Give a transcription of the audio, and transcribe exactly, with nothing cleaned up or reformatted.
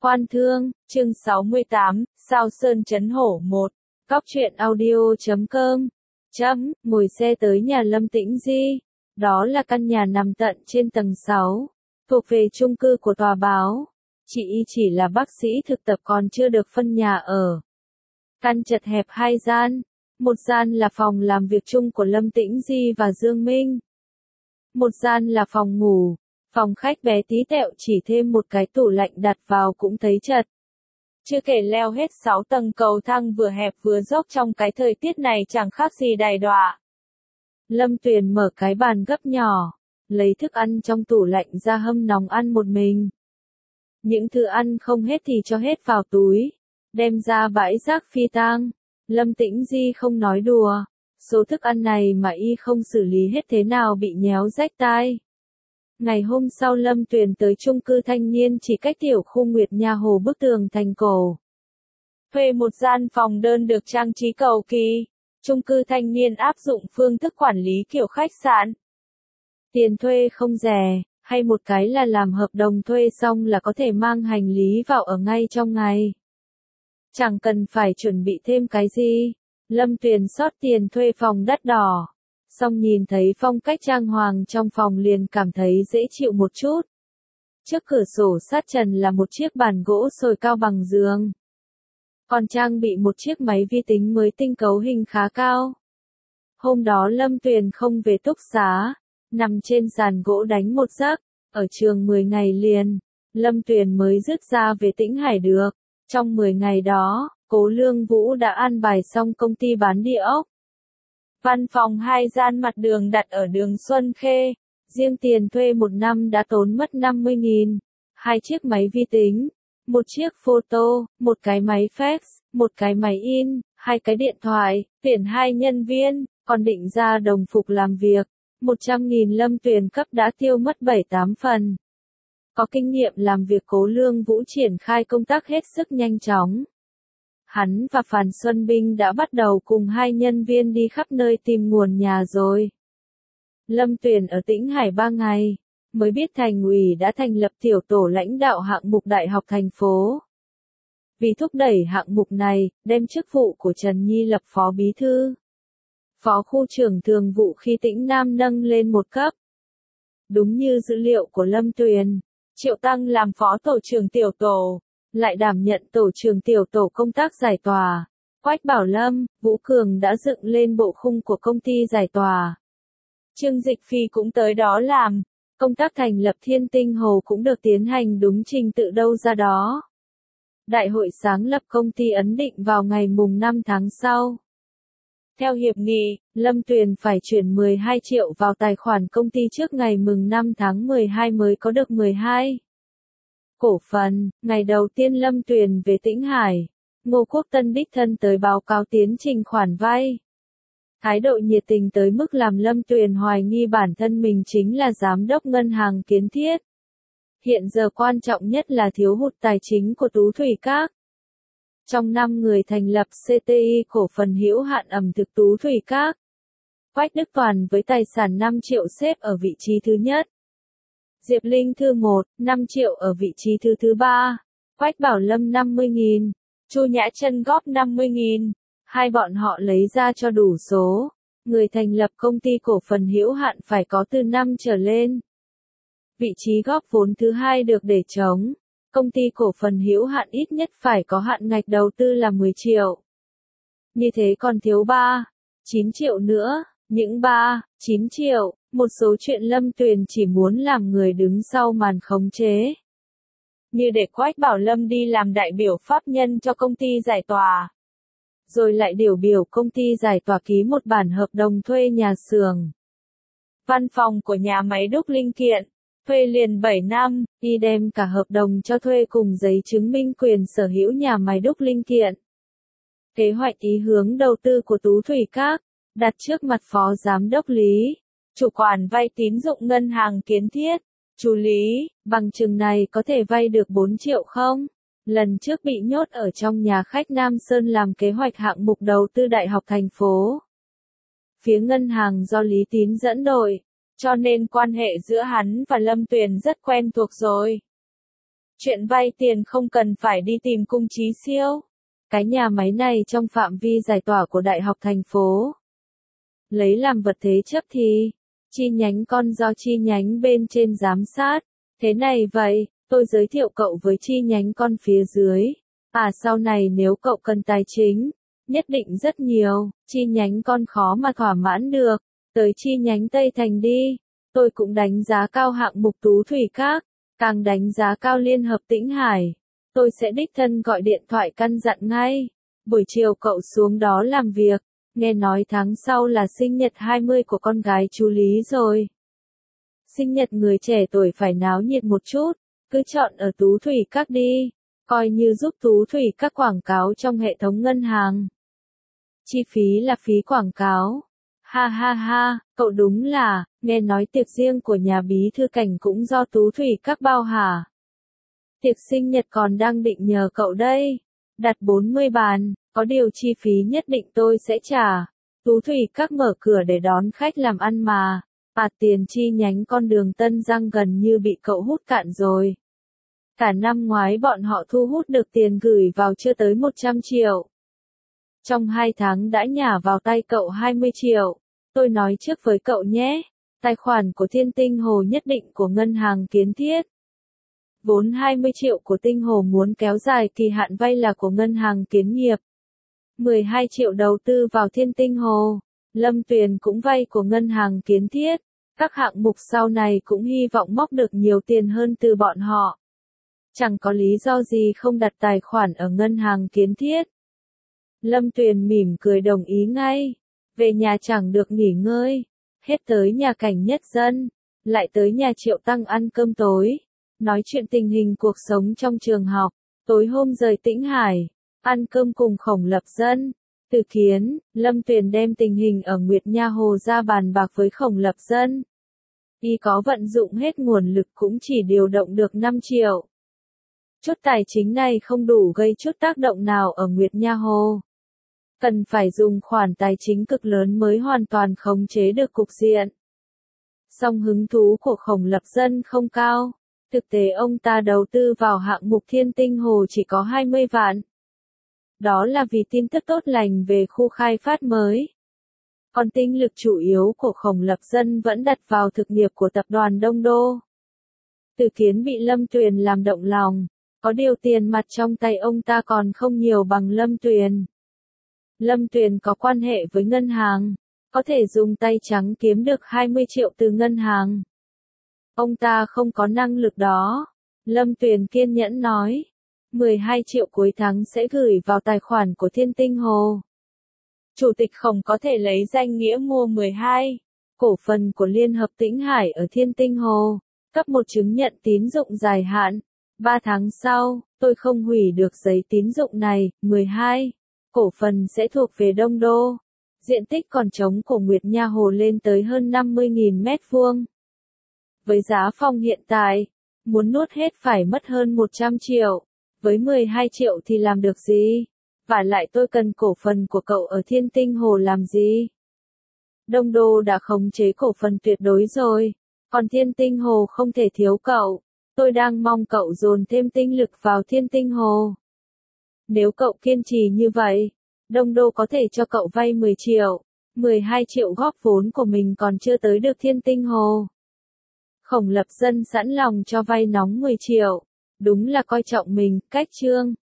Quan Thương, chương sáu mươi tám, Sao Sơn Trấn Hổ một. Cóc truyện audio chấm com. Chấm, ngồi xe tới nhà Lâm Tĩnh Di. Đó là căn nhà nằm tận trên tầng sáu, thuộc về chung cư của tòa báo. Chị y chỉ là bác sĩ thực tập còn chưa được phân nhà ở. Căn chật hẹp hai gian. Một gian là phòng làm việc chung của Lâm Tĩnh Di và Dương Minh. Một gian là phòng ngủ. Phòng khách bé tí tẹo chỉ thêm một cái tủ lạnh đặt vào cũng thấy chật. Chưa kể leo hết sáu tầng cầu thang vừa hẹp vừa dốc trong cái thời tiết này chẳng khác gì đày đọa. Lâm Tuyền mở cái bàn gấp nhỏ, lấy thức ăn trong tủ lạnh ra hâm nóng ăn một mình. Những thứ ăn không hết thì cho hết vào túi, đem ra bãi rác phi tang. Lâm Tĩnh Di không nói đùa, số thức ăn này mà y không xử lý hết thế nào bị nhéo rách tai. Ngày hôm sau Lâm Tuyền tới chung cư thanh niên chỉ cách tiểu khu Nguyệt Nha Hồ bức tường thành cổ. Thuê một gian phòng đơn được trang trí cầu kỳ. Chung cư thanh niên áp dụng phương thức quản lý kiểu khách sạn. Tiền thuê không rẻ, hay một cái là làm hợp đồng thuê xong là có thể mang hành lý vào ở ngay trong ngày. Chẳng cần phải chuẩn bị thêm cái gì. Lâm Tuyền xót tiền thuê phòng đắt đỏ. Xong nhìn thấy phong cách trang hoàng trong phòng liền cảm thấy dễ chịu một chút. Trước cửa sổ sát trần là một chiếc bàn gỗ sồi cao bằng giường. Còn trang bị một chiếc máy vi tính mới tinh cấu hình khá cao. Hôm đó Lâm Tuyền không về túc xá, nằm trên sàn gỗ đánh một giấc, ở trường mười ngày liền, Lâm Tuyền mới dứt ra về Tĩnh Hải được. Trong mười ngày đó, Cố Lương Vũ đã an bài xong công ty bán địa ốc. Văn phòng hai gian mặt đường đặt ở đường Xuân Khê, riêng tiền thuê một năm đã tốn mất năm mươi nghìn, hai chiếc máy vi tính, một chiếc photo, một cái máy fax, một cái máy in, hai cái điện thoại, tuyển hai nhân viên, còn định ra đồng phục làm việc, một trăm nghìn Lâm Tuyền cấp đã tiêu mất bảy tám phần. Có kinh nghiệm làm việc Cố Lương Vũ triển khai công tác hết sức nhanh chóng. Hắn và Phan Xuân Binh đã bắt đầu cùng hai nhân viên đi khắp nơi tìm nguồn nhà rồi. Lâm Tuyền ở Tĩnh Hải ba ngày, mới biết thành ủy đã thành lập tiểu tổ lãnh đạo hạng mục đại học thành phố. Vì thúc đẩy hạng mục này, đem chức vụ của Trần Nhi lập phó bí thư. Phó khu trưởng thường vụ khi Tĩnh Nam nâng lên một cấp. Đúng như dữ liệu của Lâm Tuyền, Triệu Tăng làm phó tổ trưởng tiểu tổ, lại đảm nhận tổ trưởng tiểu tổ công tác giải tỏa. Quách Bảo Lâm, Vũ Cường đã dựng lên bộ khung của công ty giải tỏa. Trương Dịch Phi cũng tới đó làm, công tác thành lập Thiên Tinh Hồ cũng được tiến hành đúng trình tự đâu ra đó. Đại hội sáng lập công ty ấn định vào ngày mùng năm tháng sau. Theo hiệp nghị, Lâm Tuyền phải chuyển mười hai triệu vào tài khoản công ty trước ngày mùng năm tháng mười hai mới có được mười hai. Cổ phần. Ngày đầu tiên Lâm Tuyền về Tĩnh Hải, Ngô Quốc Tân đích thân tới báo cáo tiến trình khoản vay. Thái độ nhiệt tình tới mức làm Lâm Tuyền hoài nghi bản thân mình chính là giám đốc ngân hàng Kiến Thiết. Hiện giờ quan trọng nhất là thiếu hụt tài chính của Tú Thủy Các. Trong năm người thành lập xê tê i cổ phần hữu hạn ẩm thực Tú Thủy Các, Quách Đức Toàn với tài sản năm triệu xếp ở vị trí thứ nhất. Diệp Linh Thư một, năm triệu ở vị trí thứ thứ ba. Quách Bảo Lâm năm mươi nghìn. Chu Nhã Chân góp năm mươi nghìn. Hai bọn họ lấy ra cho đủ số. Người thành lập công ty cổ phần hữu hạn phải có từ năm trở lên. Vị trí góp vốn thứ hai được để trống. Công ty cổ phần hữu hạn ít nhất phải có hạn ngạch đầu tư là mười triệu. Như thế còn thiếu ba, chín triệu nữa. Những ba, chín triệu, một số chuyện Lâm Tuyền chỉ muốn làm người đứng sau màn khống chế. Như để Quách Bảo Lâm đi làm đại biểu pháp nhân cho công ty giải tỏa. Rồi lại điều biểu công ty giải tỏa ký một bản hợp đồng thuê nhà xưởng. Văn phòng của nhà máy đúc linh kiện, thuê liền bảy năm, y đem cả hợp đồng cho thuê cùng giấy chứng minh quyền sở hữu nhà máy đúc linh kiện. Kế hoạch ý hướng đầu tư của Tú Thủy Các, đặt trước mặt phó giám đốc Lý, chủ quản vay tín dụng ngân hàng Kiến Thiết. Chú Lý, bằng chừng này có thể vay được bốn triệu không? Lần trước bị nhốt ở trong nhà khách Nam Sơn làm kế hoạch hạng mục đầu tư đại học thành phố. Phía ngân hàng do Lý Tín dẫn đội, cho nên quan hệ giữa hắn và Lâm Tuyền rất quen thuộc rồi. Chuyện vay tiền không cần phải đi tìm Cung Chí Siêu. Cái nhà máy này trong phạm vi giải tỏa của Đại học thành phố. Lấy làm vật thế chấp thì, chi nhánh con do chi nhánh bên trên giám sát. Thế này vậy, tôi giới thiệu cậu với chi nhánh con phía dưới. À sau này nếu cậu cần tài chính, nhất định rất nhiều, chi nhánh con khó mà thỏa mãn được. Tới chi nhánh Tây Thành đi. Tôi cũng đánh giá cao hạng mục Tú Thủy Các, càng đánh giá cao Liên Hợp Tĩnh Hải. Tôi sẽ đích thân gọi điện thoại căn dặn ngay. Buổi chiều cậu xuống đó làm việc. Nghe nói tháng sau là sinh nhật hai mươi của con gái chú Lý rồi. Sinh nhật người trẻ tuổi phải náo nhiệt một chút, cứ chọn ở Tú Thủy Các đi, coi như giúp Tú Thủy Các quảng cáo trong hệ thống ngân hàng. Chi phí là phí quảng cáo. Ha ha ha, cậu đúng là, nghe nói tiệc riêng của nhà bí thư Cảnh cũng do Tú Thủy Các bao hả? Tiệc sinh nhật còn đang định nhờ cậu đây. Đặt bốn mươi bàn, có điều chi phí nhất định tôi sẽ trả. Tú Thủy Các mở cửa để đón khách làm ăn mà. À tiền chi nhánh con đường Tân Giang gần như bị cậu hút cạn rồi. Cả năm ngoái bọn họ thu hút được tiền gửi vào chưa tới một trăm triệu. Trong hai tháng đã nhả vào tay cậu hai mươi triệu. Tôi nói trước với cậu nhé, tài khoản của Thiên Tinh Hồ nhất định của ngân hàng Kiến Thiết. Vốn hai mươi triệu của Tinh Hồ muốn kéo dài kỳ hạn vay là của ngân hàng Kiến Nghiệp. mười hai triệu đầu tư vào Thiên Tinh Hồ. Lâm Tuyền cũng vay của ngân hàng Kiến Thiết. Các hạng mục sau này cũng hy vọng móc được nhiều tiền hơn từ bọn họ. Chẳng có lý do gì không đặt tài khoản ở ngân hàng Kiến Thiết. Lâm Tuyền mỉm cười đồng ý ngay. Về nhà chẳng được nghỉ ngơi. Hết tới nhà Cảnh Nhất Dân. Lại tới nhà Triệu Tăng ăn cơm tối. Nói chuyện tình hình cuộc sống trong trường học. Tối hôm rời Tĩnh Hải. Ăn cơm cùng Khổng Lập Dân. Từ Kiến, Lâm Tuyền đem tình hình ở Nguyệt Nha Hồ ra bàn bạc với Khổng Lập Dân. Y có vận dụng hết nguồn lực cũng chỉ điều động được năm triệu. Chút tài chính này không đủ gây chút tác động nào ở Nguyệt Nha Hồ. Cần phải dùng khoản tài chính cực lớn mới hoàn toàn khống chế được cục diện. Song hứng thú của Khổng Lập Dân không cao. Thực tế ông ta đầu tư vào hạng mục Thiên Tinh Hồ chỉ có hai mươi vạn. Đó là vì tin tức tốt lành về khu khai phát mới. Còn tinh lực chủ yếu của Khổng Lập Dân vẫn đặt vào thực nghiệp của tập đoàn Đông Đô. Từ Kiến bị Lâm Tuyền làm động lòng. Có điều tiền mặt trong tay ông ta còn không nhiều bằng Lâm Tuyền. Lâm Tuyền có quan hệ với ngân hàng. Có thể dùng tay trắng kiếm được hai mươi triệu từ ngân hàng. Ông ta không có năng lực đó. Lâm Tuyền kiên nhẫn nói. mười hai triệu cuối tháng sẽ gửi vào tài khoản của Thiên Tinh Hồ. Chủ tịch Khổng có thể lấy danh nghĩa mua mười hai cổ phần của Liên Hợp Tĩnh Hải ở Thiên Tinh Hồ, cấp một chứng nhận tín dụng dài hạn. ba tháng sau, tôi không hủy được giấy tín dụng này, mười hai cổ phần sẽ thuộc về Đông Đô. Diện tích còn trống của Nguyệt Nha Hồ lên tới hơn năm mươi nghìn mét vuông. Với giá phong hiện tại, muốn nuốt hết phải mất hơn một trăm triệu. Với mười hai triệu thì làm được gì? Và lại tôi cần cổ phần của cậu ở Thiên Tinh Hồ làm gì? Đông Đô đã khống chế cổ phần tuyệt đối rồi. Còn Thiên Tinh Hồ không thể thiếu cậu. Tôi đang mong cậu dồn thêm tinh lực vào Thiên Tinh Hồ. Nếu cậu kiên trì như vậy, Đông Đô có thể cho cậu vay mười triệu. mười hai triệu góp vốn của mình còn chưa tới được Thiên Tinh Hồ. Khổng Lập Dân sẵn lòng cho vay nóng mười triệu. Đúng là coi trọng mình, cách chương.